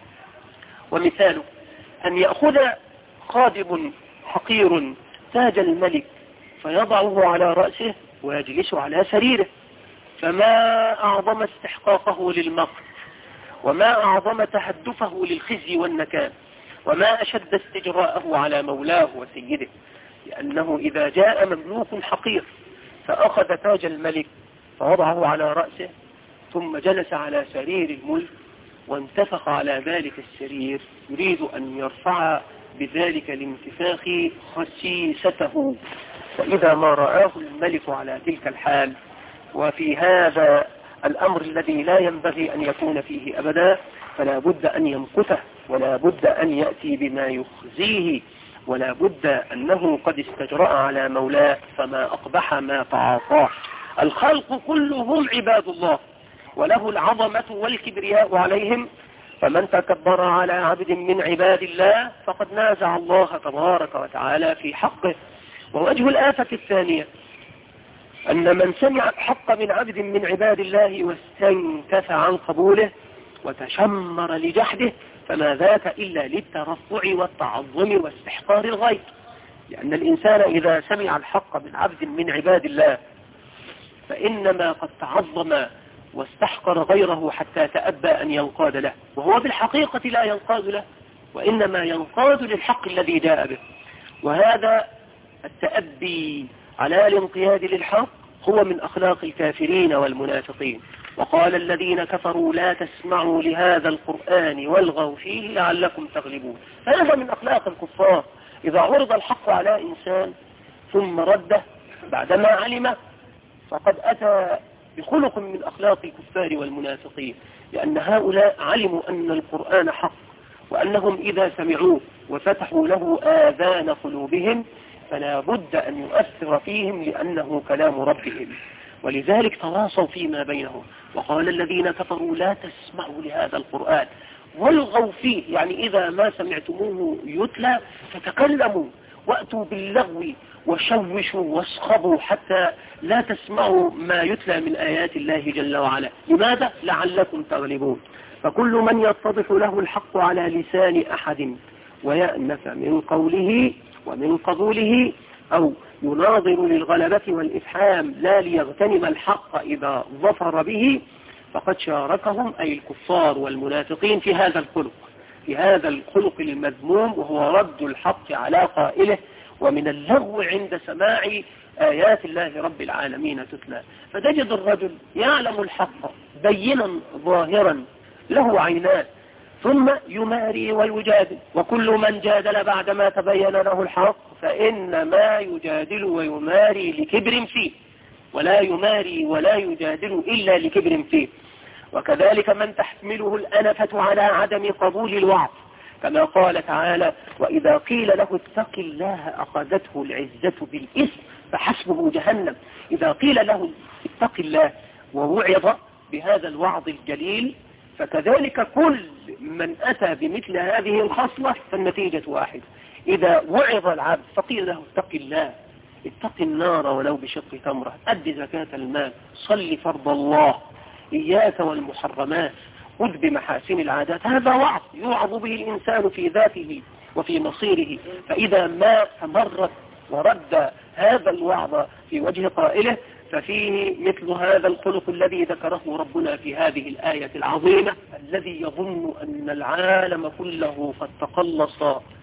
ومثاله أن يأخذ خادم حقير تاج الملك فيضعه على رأسه ويجلس على سريره، فما أعظم استحقاقه للمقت، وما أعظم تهدفه للخزي والنكال، وما أشد استجراءه على مولاه وسيده. لأنه إذا جاء مملوك حقير فأخذ تاج الملك فوضعه على رأسه ثم جلس على سرير الملك وانتفخ على ذلك السرير يريد أن يرفع بذلك الانتفاخ خسيسته، فإذا ما رآه الملك على تلك الحال وفي هذا الأمر الذي لا ينبغي أن يكون فيه أبدا فلا بد أن يمكثه، ولا بد أن يأتي بما يخزيه، ولا بد أنه قد استجرأ على مولاه، فما أقبح ما تعاطاه. الخلق كلهم عباد الله وله العظمة والكبرياء عليهم، فمن تكبر على عبد من عباد الله فقد نازع الله تبارك وتعالى في حقه. ووجه الآفة الثانية أن من سمع الحق من عبد من عباد الله واستنكف عن قبوله وتشمر لجحده فما ذاك إلا للترفع والتعظم واستحقار الغير. لأن الإنسان إذا سمع الحق من عبد من عباد الله فإنما قد تعظم واستحقر غيره حتى تأبى أن ينقاد له، وهو بالحقيقة لا ينقاد له، وإنما ينقاد للحق الذي جاء به. وهذا التأبي على الانقياد للحق هو من أخلاق الكافرين والمنافقين. وقال الذين كفروا لا تسمعوا لهذا القرآن والغوا فيه لعلكم تغلبون. هذا من أخلاق الكفار، إذا عرض الحق على إنسان ثم رده بعدما علمه فقد أتى بخلق من أخلاق الكفار والمنافقين، لأن هؤلاء علموا أن القرآن حق، وأنهم إذا سمعوه وفتحوا له آذان قلوبهم فلا بد أن يؤثر فيهم لأنه كلام ربهم، ولذلك تواصوا فيما بينهم. وقال الذين كفروا لا تسمعوا لهذا القرآن والغوا فيه، يعني إذا ما سمعتموه يتلى فتكلموا وأتوا باللغو وشوشوا واصخبوا حتى لا تسمعوا ما يتلى من آيات الله جل وعلا. لماذا؟ لعلكم تغلبون. فكل من يتضح له الحق على لسان أحد ويأنف من قوله ومن قبوله أو يناظر للغلبة والإفحام لا ليغتنم الحق إذا ظفر به، فقد شاركهم أي الكفار والمنافقين في هذا الخلق في هذا الخلق المذموم، وهو رد الحق على قائله، ومن اللغو عند سماع آيات الله رب العالمين تتلى. فتجد الرجل يعلم الحق بينا ظاهرا له عينان، ثم يماري ويجادل، وكل من جادل بعدما تبين له الحق فإنما يجادل ويماري لكبر فيه، ولا يماري ولا يجادل إلا لكبر فيه. وكذلك من تحمله الأنفة على عدم قبول الوعظ، كما قال تعالى: وإذا قيل له اتق الله أخذته العزة بالإثم فحسبه جهنم. إذا قيل له اتق الله ووعظ بهذا الوعظ الجليل، فكذلك كل من أتى بمثل هذه الخصلة فالنتيجة واحدة. إذا وعظ العبد فقيل له اتق الله، اتق النار ولو بشق تمرة، أد زكاة المال، صل فرض الله، إياك والمحرمات، خذ بمحاسن العادات، هذا وعظ يوعظ به الإنسان في ذاته وفي مصيره. فإذا ما تمرد ورد هذا الوعظ في وجه قائله ففيه مثل هذا الخلق الذي ذكره ربنا في هذه الآية العظيمة، الذي يظن أن العالم كله قد تقلص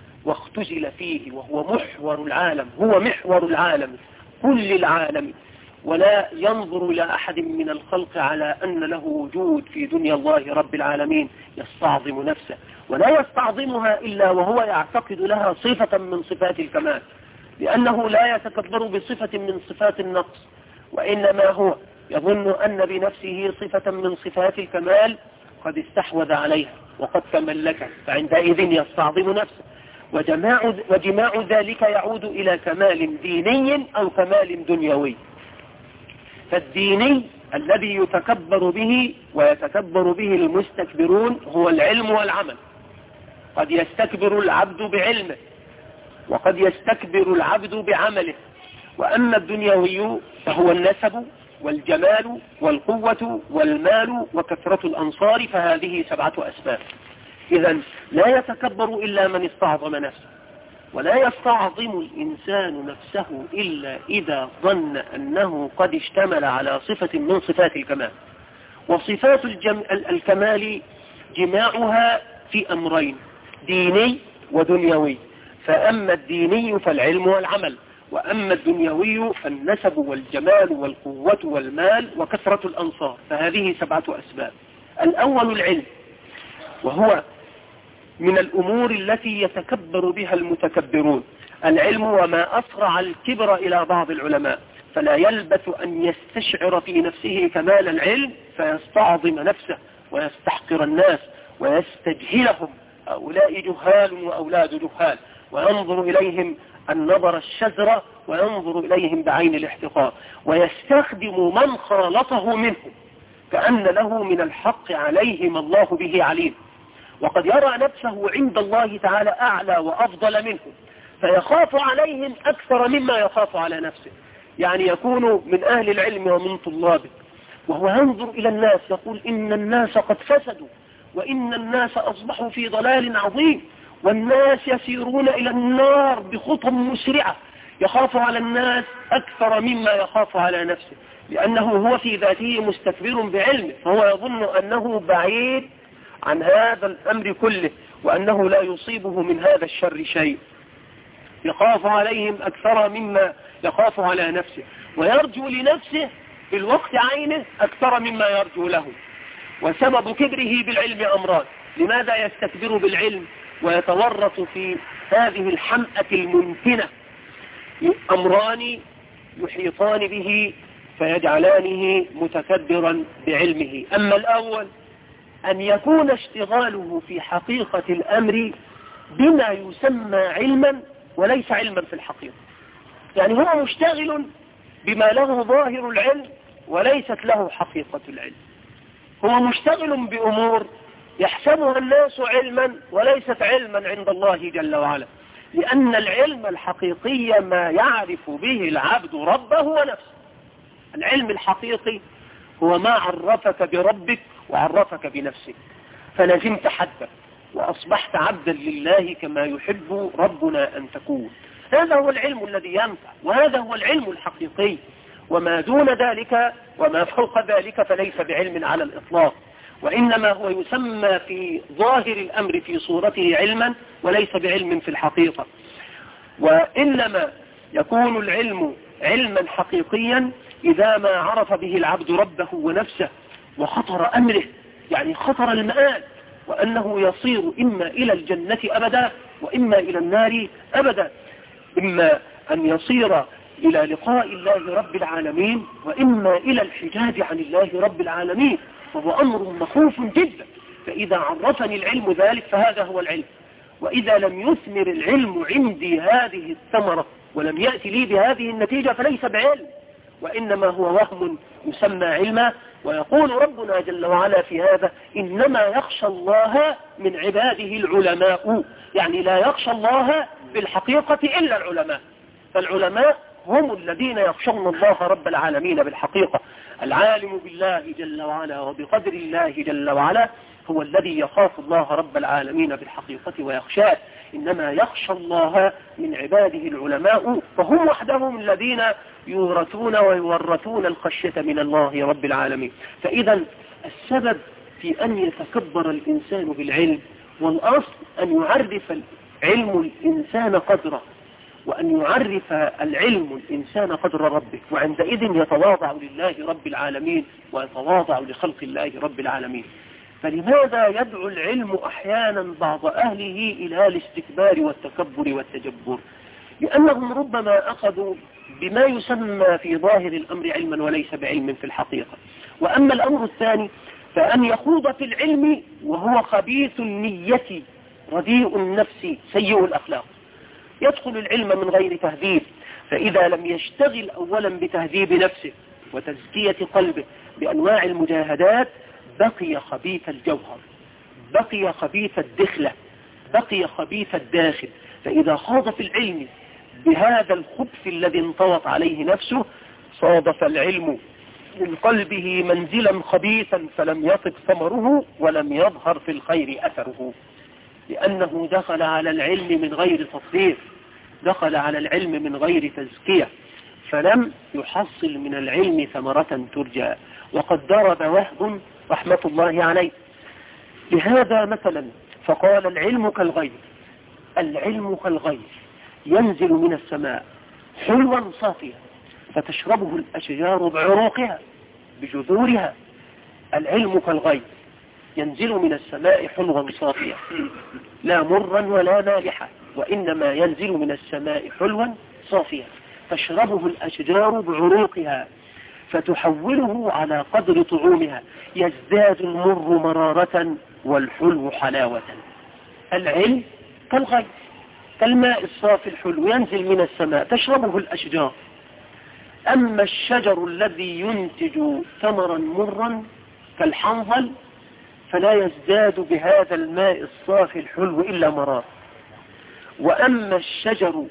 واختزل فيه، وهو محور العالم، هو محور العالم كل العالم، ولا ينظر إلى أحد من الخلق على أن له وجود في دنيا الله رب العالمين، يستعظم نفسه، ولا يستعظمها إلا وهو يعتقد لها صفة من صفات الكمال، لأنه لا يتكبر بصفة من صفات النقص، وإنما هو يظن أن بنفسه صفة من صفات الكمال قد استحوذ عليها وقد تملكها، فعندئذ يستعظم نفسه. وجماع, وجماع ذلك يعود إلى كمال ديني أو كمال دنيوي. فالديني الذي يتكبر به ويتكبر به المستكبرون هو العلم والعمل. قد يستكبر العبد بعلمه وقد يستكبر العبد بعمله. وأما الدنيوي فهو النسب والجمال والقوة والمال وكثرة الأنصار، فهذه سبعة أسباب. إذن لا يتكبر إلا من استعظم نفسه، ولا يستعظم الإنسان نفسه إلا إذا ظن أنه قد اشتمل على صفة من صفات الكمال. وصفات الجم... الكمال جماعها في أمرين، ديني ودنيوي. فأما الديني فالعلم والعمل، وأما الدنيوي فالنسب والجمال والقوة والمال وكثرة الأنصار، فهذه سبعة أسباب. الأول العلم، وهو من الأمور التي يتكبر بها المتكبرون. العلم وما أسرع الكبر إلى بعض العلماء، فلا يلبث أن يستشعر في نفسه كمال العلم فيستعظم نفسه ويستحقر الناس ويستجهلهم، هؤلاء جهال وأولاد جهال، وينظر إليهم النظر الشزر وينظر إليهم بعين الاحتقار، ويستخدم من خالطه منهم كأن له من الحق عليهم الله به عليم، وقد يرى نفسه عند الله تعالى أعلى وأفضل منهم، فيخاف عليهم أكثر مما يخاف على نفسه. يعني يكون من أهل العلم ومن طلابه وهو ينظر إلى الناس يقول إن الناس قد فسدوا، وإن الناس أصبحوا في ضلال عظيم، والناس يسيرون إلى النار بخطى مسرعة، يخاف على الناس أكثر مما يخاف على نفسه، لأنه هو في ذاته مستكبر بعلمه، فهو يظن أنه بعيد عن هذا الأمر كله، وأنه لا يصيبه من هذا الشر شيء، يخاف عليهم أكثر مما يخاف على نفسه، ويرجو لنفسه في الوقت عينه أكثر مما يرجو له. وسبب كبره بالعلم أمران. لماذا يستكبر بالعلم ويتورط في هذه الحمأة الممكنة؟ أمران يحيطان به فيجعلانه متكبرا بعلمه. أما الأول أن يكون اشتغاله في حقيقة الأمر بما يسمى علما وليس علما في الحقيقة، يعني هو مشتغل بما له ظاهر العلم وليست له حقيقة العلم، هو مشتغل بأمور يحسبها الناس علما وليست علما عند الله جل وعلا، لأن العلم الحقيقي ما يعرف به العبد ربه ونفسه. العلم الحقيقي هو ما عرفك بربك وعرفك بنفسك، فلزمت حدك وأصبحت عبدا لله كما يحب ربنا أن تكون. هذا هو العلم الذي ينفع، وهذا هو العلم الحقيقي. وما دون ذلك وما فوق ذلك فليس بعلم على الإطلاق، وإنما هو يسمى في ظاهر الأمر في صورته علما وليس بعلم في الحقيقة. وإنما يكون العلم علما حقيقيا إذا ما عرف به العبد ربه ونفسه وخطر أمره، يعني خطر المآل، وأنه يصير إما إلى الجنة أبدا وإما إلى النار أبدا، إما أن يصير إلى لقاء الله رب العالمين وإما إلى الحجاب عن الله رب العالمين، وهو أمر مخوف جدا. فإذا عرفني العلم ذلك فهذا هو العلم. وإذا لم يثمر العلم عندي هذه الثمرة ولم يأتي لي بهذه النتيجة فليس بعلم، وإنما هو وهم يسمى علما. ويقول ربنا جل وعلا في هذا: إنما يخشى الله من عباده العلماء، يعني لا يخشى الله بالحقيقة إلا العلماء. فالعلماء هم الذين يخشون الله رب العالمين بالحقيقة. العالم بالله جل وعلا وبقدر الله جل وعلا هو الذي يخاف الله رب العالمين بالحقيقة ويخشاه. إنما يخشى الله من عباده العلماء، فهم وحدهم الذين يورثون ويورثون الخشية من الله رب العالمين. فإذا السبب في أن يتكبر الإنسان بالعلم والأصل أن يعرف العلم الإنسان قدره، وأن يعرف العلم الإنسان قدر ربه، وعندئذ يتواضع لله رب العالمين ويتواضع لخلق الله رب العالمين. فلماذا يدعو العلم أحيانا بعض أهله إلى الاستكبار والتكبر والتجبر؟ لأنهم ربما أخذوا بما يسمى في ظاهر الأمر علما وليس بعلم في الحقيقة. وأما الأمر الثاني فأن يخوض في العلم وهو خبيث النية رديء النفس سيء الأخلاق، يدخل العلم من غير تهذيب، فإذا لم يشتغل أولا بتهذيب نفسه وتزكية قلبه بأنواع المجاهدات بقي خبيث الجوهر، بقي خبيث الدخلة، بقي خبيث الداخل. فإذا خاض في العلم بهذا الخبث الذي انطوت عليه نفسه صادف العلم من قلبه منزلا خبيثا فلم يطب ثمره ولم يظهر في الخير أثره، لأنه دخل على العلم من غير تطهير، دخل على العلم من غير تزكية، فلم يحصل من العلم ثمرة ترجى. وقد ضرب وهب رحمة الله عليه لهذا مثلا فقال: العلم كالغيث، العلم كالغيث ينزل من السماء حلوا صافيا فتشربه الأشجار بعروقها بجذورها. العلم كالغيث ينزل من السماء حلوا صافيا لا مرا ولا مالحا، وإنما ينزل من السماء حلوا صافيا تشربه الأشجار بعروقها فتحوله على قدر طعومها، يزداد المر مرارة والحلو حلاوة. العلم كالغيث كالماء الصافي الحلو ينزل من السماء تشربه الأشجار. أما الشجر الذي ينتج ثمرا مرا كالحنظل فلا يزداد بهذا الماء الصافي الحلو إلا مرار. وأما الشجر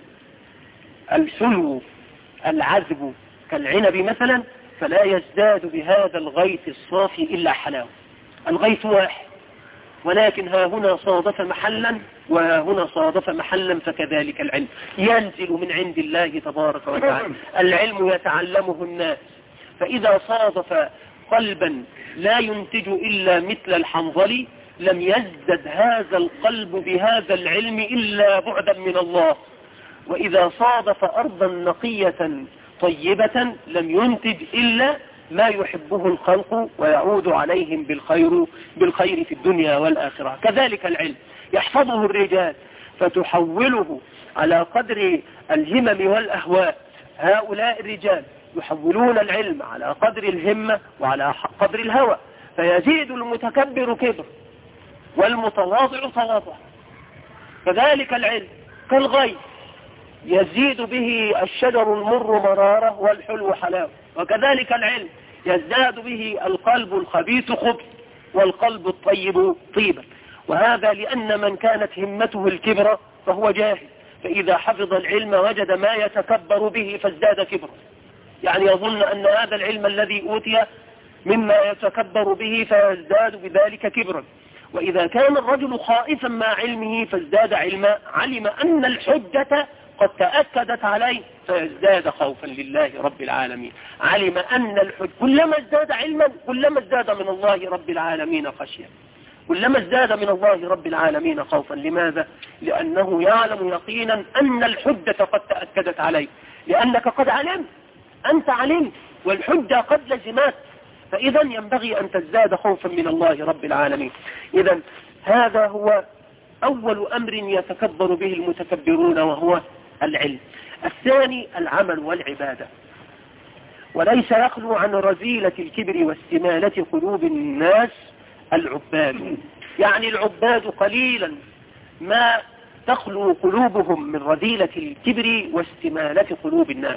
الحلو العذب كالعنب مثلا فلا يزداد بهذا الغيث الصافي إلا حلاوة. الغيث واحد، ولكن ها هنا صادف محلا وها هنا صادف محلا، فكذلك العلم ينزل من عند الله تبارك وتعالى. العلم يتعلمه الناس، فإذا صادف قلبا لا ينتج إلا مثل الحنظل لم يزدد هذا القلب بهذا العلم إلا بعدا من الله. وإذا صادف أرضا نقية طيبة لم ينتج إلا ما يحبه الخلق ويعود عليهم بالخير بالخير في الدنيا والآخرة. كذلك العلم يحفظه الرجال فتحوله على قدر الهمم والأهواء. هؤلاء الرجال يحولون العلم على قدر الهمة وعلى قدر الهوى، فيزيد المتكبر كبر والمتواضع تواضع. كذلك العلم كالغيث يزيد به الشجر المر مرارة والحلو حلاوة، وكذلك العلم يزداد به القلب الخبيث خبث والقلب الطيب طيبا. وهذا لأن من كانت همته الكبر فهو جاهل، فإذا حفظ العلم وجد ما يتكبر به فازداد كبرا، يعني يظن أن هذا العلم الذي أوتي مما يتكبر به فيزداد بذلك كبرا. وإذا كان الرجل خائفا مع علمه فازداد علما علم أن الحجة قد تأكدت عليه فيزداد خوفا لله رب العالمين. علم أن الحج كلما ازداد علما كلما ازداد من الله رب العالمين خشية، كلما ازداد من الله رب العالمين خوفا. لماذا؟ لأنه يعلم يقينا أن الحجة قد تأكدت عليه، لأنك قد علمت، أنت علمت والحجة قد لزمت، فإذا ينبغي أن تزداد خوفا من الله رب العالمين. إذا هذا هو أول أمر يتكبر به المتكبرون وهو العلم. الثاني العمل والعبادة، وليس يخلو عن رذيلة الكبر واستمالة قلوب الناس العباد. يعني العباد قليلا ما تخلو قلوبهم من رذيلة الكبر واستمالة قلوب الناس،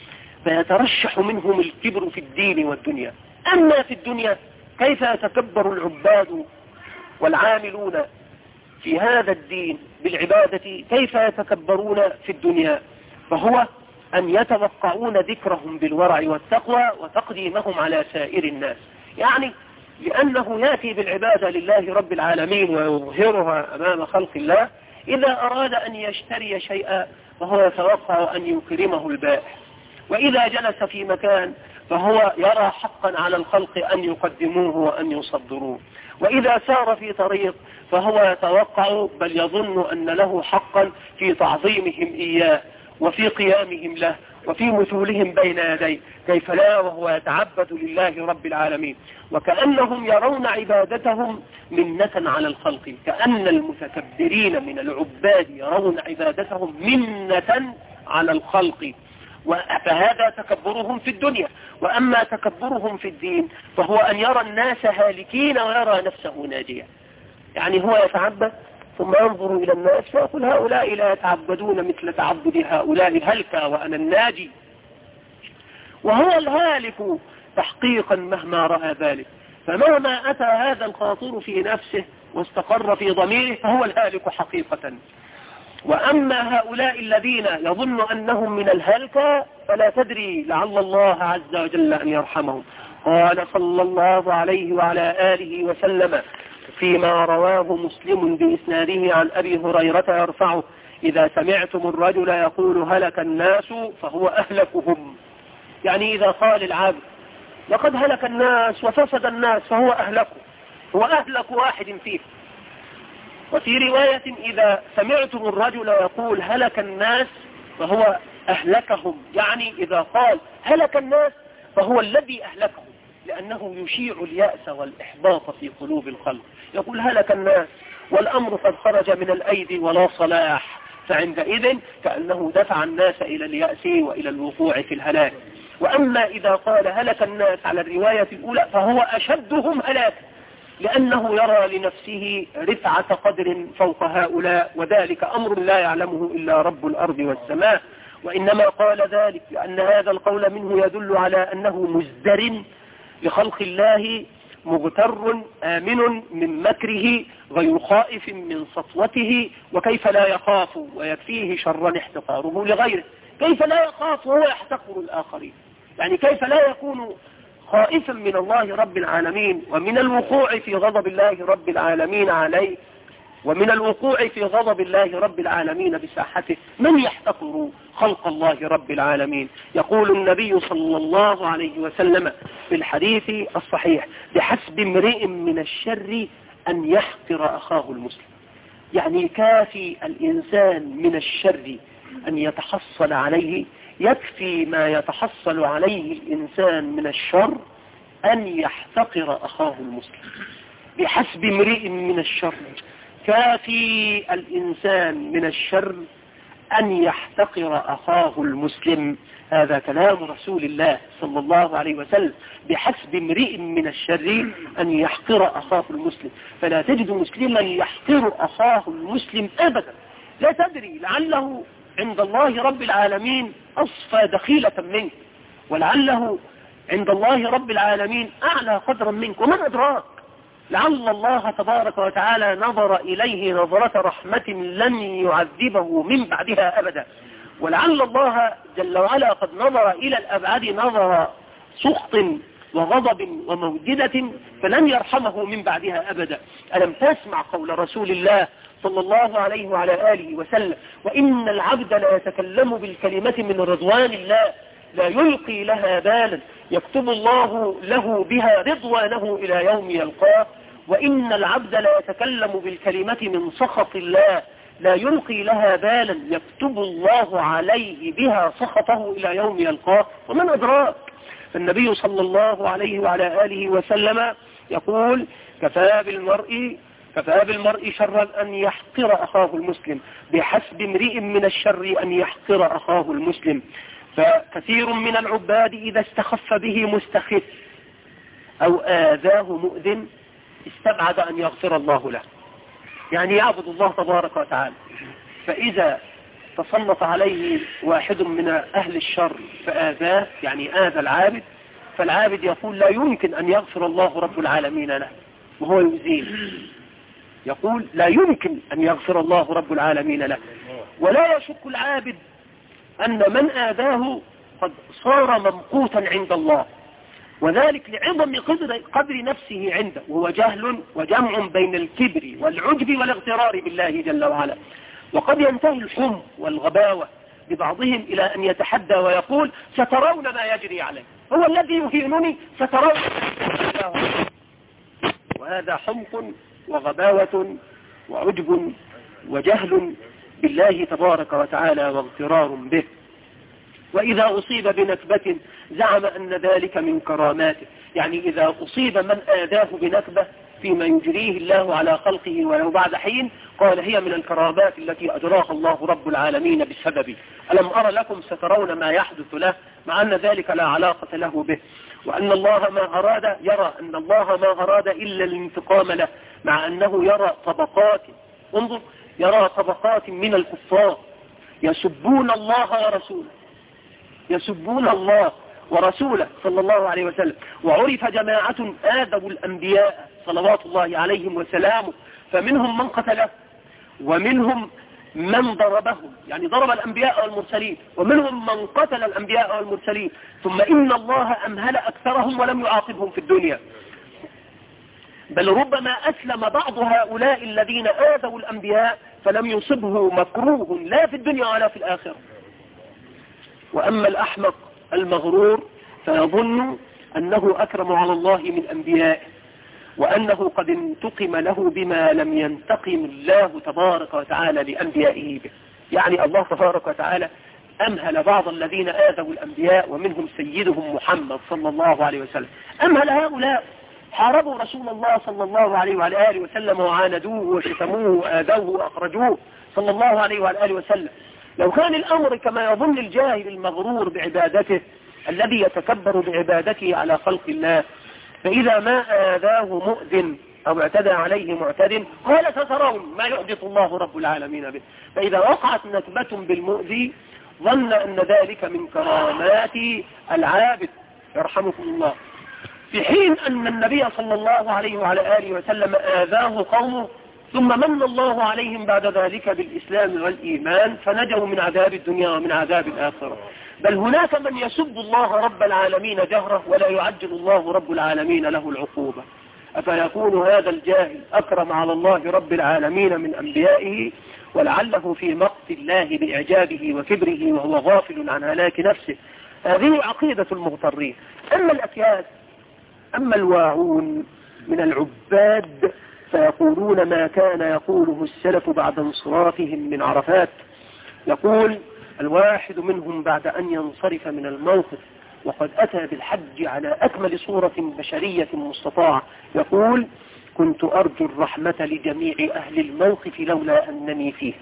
فيترشح منهم الكبر في الدين والدنيا. أما في الدنيا كيف يتكبر العباد والعاملون في هذا الدين بالعبادة، كيف يتكبرون في الدنيا؟ فهو أن يتوقعون ذكرهم بالورع والتقوى وتقديمهم على سائر الناس. يعني لأنه يأتي بالعبادة لله رب العالمين ويظهرها أمام خلق الله، إذا أراد أن يشتري شيئا فهو يتوقع أن يكرمه البائع، وإذا جلس في مكان فهو يرى حقا على الخلق أن يقدموه وأن يصدروه، وإذا سار في طريق فهو يتوقع بل يظن أن له حقا في تعظيمهم إياه وفي قيامهم له وفي مثولهم بين يديه، كيف لا وهو يتعبد لله رب العالمين. وكأنهم يرون عبادتهم منة على الخلق، كأن المتكبرين من العباد يرون عبادتهم منة على الخلق، فهذا تكبرهم في الدنيا. وأما تكبرهم في الدين فهو أن يرى الناس هالكين ويرى نفسه ناجيا. يعني هو يتعبد ثم ينظر إلى الناس فيقول هؤلاء لا يتعبدون مثل تعبد هؤلاء الهلكة وأنا الناجي، وهو الهالك تحقيقا مهما رأى ذلك. فمهما أتى هذا الخاطر في نفسه واستقر في ضميره فهو الهالك حقيقة. وأما هؤلاء الذين يظن أنهم من الهلكة فلا تدري لعل الله عز وجل أن يرحمهم. قال صلى الله عليه وعلى آله وسلم فيما رواه مسلم بإسناده عن أبي هريرة يرفعه: إذا سمعتم الرجل يقول هلك الناس فهو أهلكهم. يعني إذا قال العبد لقد هلك الناس وفسد الناس فهو أهلكه، هو أهلك واحد فيه. وفي رواية إذا سمعتم الرجل يقول هلك الناس فهو أهلكهم، يعني إذا قال هلك الناس فهو الذي أهلكهم، لأنه يشيع اليأس والإحباط في قلوب الخلق. يقول هلك الناس والأمر قد خرج من الأيدي ولا صلاح، فعندئذ كأنه دفع الناس إلى اليأس وإلى الوقوع في الهلاك. وأما إذا قال هلك الناس على الرواية الأولى فهو أشدهم هلاك، لأنه يرى لنفسه رفعة قدر فوق هؤلاء، وذلك أمر لا يعلمه إلا رب الأرض والسماء. وإنما قال ذلك لأن هذا القول منه يدل على أنه مزدر لخلق الله، مغتر آمن من مكره، غير خائف من سطوته. وكيف لا يخاف ويكفيه شرا احتقاره لغيره؟ كيف لا يخاف وهو يحتقر الآخرين؟ يعني كيف لا يكون خائفا من الله رب العالمين ومن الوقوع في غضب الله رب العالمين عليه، ومن الوقوع في غضب الله رب العالمين بساحته؟ من يحتقر خلق الله رب العالمين؟ يقول النبي صلى الله عليه وسلم في الحديث الصحيح: بحسب امرئ من الشر أن يحقر أخاه المسلم. يعني كافي الإنسان من الشر أن يتحصل عليه، يكفي ما يتحصل عليه الإنسان من الشر أن يحتقر أخاه المسلم. بحسب امرئ من الشر، كافي الإنسان من الشر أن يحتقر أخاه المسلم. هذا كلام رسول الله صلى الله عليه وسلم: بحسب امرئ من الشر أن يحقر أخاه المسلم. فلا تجد مسلما يحقر أخاه المسلم أبدا. لا تدري، لعله عند الله رب العالمين أصفى دخيلة منك، ولعله عند الله رب العالمين أعلى قدرا منك، ومن أدراك؟ لعل الله تبارك وتعالى نظر إليه نظرة رحمة لن يعذبه من بعدها أبدا، ولعل الله جل وعلا قد نظر إلى الأبعاد نظر سخط وغضب وموجدة فلن يرحمه من بعدها أبدا. ألم تسمع قول رسول الله صلى الله عليه وعلى آله وسلم: وإن العبد لا يتكلم بالكلمة من رضوان الله لا يلقي لها بالا يكتب الله له بها رضوانه إلى يوم يلقاه، وإن العبد لا يتكلم بالكلمة من سخط الله لا يلقي لها بالا يكتب الله عليه بها سخطه إلى يوم يلقاه. ومن أدراك؟ فالنبي صلى الله عليه وعلى آله وسلم يقول: كفى بالمرء كفى بالمرء شرا أن يحقر أخاه المسلم، بحسب امرئ من الشر أن يحقر أخاه المسلم. فكثير من العباد إذا استخف به مستخف أو آذاه مؤذن استبعد أن يغفر الله له، يعني يعبد الله تبارك وتعالى، فإذا تسلط عليه واحد من أهل الشر فآذاه، يعني آذى العابد، فالعابد يقول: لا يمكن أن يغفر الله رب العالمين له، وهو يؤذيه، يقول: لا يمكن أن يغفر الله رب العالمين له. ولا يشك العابد أن من آذاه قد صار ممقوتا عند الله، وذلك لعظم قدر, قدر نفسه عنده، وهو جهل وجمع بين الكبر والعجب والاغترار بالله جل وعلا. وقد ينتهي الحم والغباوة ببعضهم إلى أن يتحدى ويقول: سترون ما يجري عليه، هو الذي يهينني، سترون. وهذا حمق وغباوة وعجب وجهل بالله تبارك وتعالى واغترار به. وإذا أصيب بنكبة زعم أن ذلك من كراماته، يعني إذا أصيب من آذاه بنكبة فيما يجريه الله على خلقه ولو بعد حين قال: هي من الكرامات التي أجراها الله رب العالمين بسببي. ألم أرى لكم سترون ما يحدث له، مع أن ذلك لا علاقة له به، وأن الله ما أراد يرى أن الله ما أراد إلا الانتقام له، مع أنه يرى طبقات، انظر، يرى طبقات من الكفار يسبون الله ورسوله يسبون الله ورسوله صلى الله عليه وسلم. وعرف جماعة آذوا الأنبياء صلوات الله عليهم وسلامه، فمنهم من قتله ومنهم من ضربهم، يعني ضرب الأنبياء والمرسلين، ومنهم من قتل الأنبياء والمرسلين، ثم إن الله أمهل أكثرهم ولم يعاقبهم في الدنيا، بل ربما أسلم بعض هؤلاء الذين آذوا الأنبياء فلم يصبه مكروه لا في الدنيا ولا في الآخرة. وأما الأحمق المغرور فيظن أنه أكرم على الله من أنبيائه، وأنه قد انتقم له بما لم ينتقم الله تبارك وتعالى لأنبيائه به. يعني الله تبارك وتعالى أمهل بعض الذين آذوا الأنبياء، ومنهم سيدهم محمد صلى الله عليه وسلم، أمهل هؤلاء، حاربوا رسول الله صلى الله عليه وعلى آله وسلم وعاندوه وشتموه وآذوه وأخرجوه صلى الله عليه وعلى آله وسلم. لو كان الأمر كما يظن الجاهل المغرور بعبادته الذي يتكبر بعبادته على خلق الله، فإذا ما آذاه مؤذن أو اعتدى عليه معتد قال: سترون ما يحدث الله رب العالمين به. فإذا وقعت نكبة بالمؤذي ظن أن ذلك من كرامات العابد يرحمكم الله، في حين أن النبي صلى الله عليه وعلى آله وسلم آذاه قومه ثم من الله عليهم بعد ذلك بالإسلام والإيمان فنجوا من عذاب الدنيا ومن عذاب الآخرة. بل هناك من يسب الله رب العالمين جهره ولا يعجل الله رب العالمين له العقوبة. أفيكون هذا الجاهل أكرم على الله رب العالمين من أنبيائه، ولعله في مقت الله بإعجابه وكبره وهو غافل عن هلاك نفسه؟ هذه عقيدة المغترين. أما الأكياس، أما الواعون من العباد فيقولون ما كان يقوله السلف بعد انصرافهم من عرفات. يقول الواحد منهم بعد أن ينصرف من الموقف وقد أتى بالحج على أكمل صورة بشرية مستطاعة، يقول: كنت أرجو الرحمة لجميع أهل الموقف لولا أنني فيه.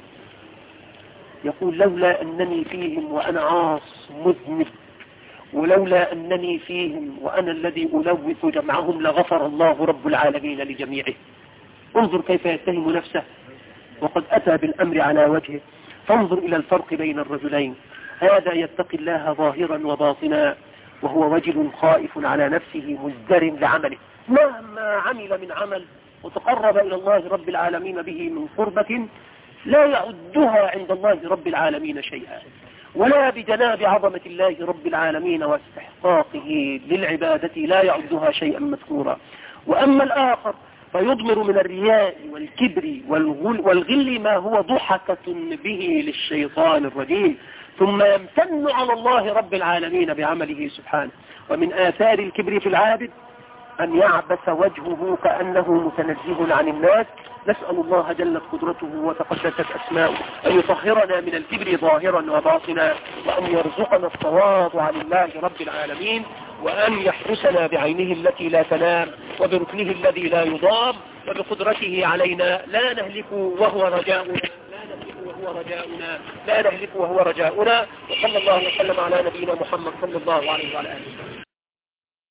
يقول: لولا أنني فيهم وأنا عاص مذنب، ولولا أنني فيهم وأنا الذي ألوث جمعهم لغفر الله رب العالمين لجميعه. انظر كيف يتهم نفسه وقد أتى بالأمر على وجهه. فانظر إلى الفرق بين الرجلين، هذا يتقي الله ظاهرا وباطنا وهو وجل خائف على نفسه مزدر لعمله، مهما عمل من عمل وتقرب إلى الله رب العالمين به من قربة لا يعدها عند الله رب العالمين شيئا، ولا بجناب عظمة الله رب العالمين واستحقاقه للعبادة لا يعدها شيئا مذكورا. وأما الآخر فيضمر من الرياء والكبر والغل, والغل ما هو ضحكة به للشيطان الرجيم، ثم يمتن على الله رب العالمين بعمله سبحانه. ومن آثار الكبر في العابد أن يعبس وجهه كأنه متنزه عن الناس. نسأل الله جلت قدرته وتقدست أسماؤه أن يطهرنا من الكبر ظاهرا وباطنا، وأن يرزقنا التواضع لله رب العالمين، وأن يحرسنا بعينه التي لا تنام وبركنه الذي لا يضام، وبقدرته علينا لا نهلك وهو رجاؤنا لا نهلك وهو رجاؤنا لا نهلك وهو رجاؤنا. وصلى الله وسلم على نبينا محمد صلى الله عليه وعلى آله وسلم.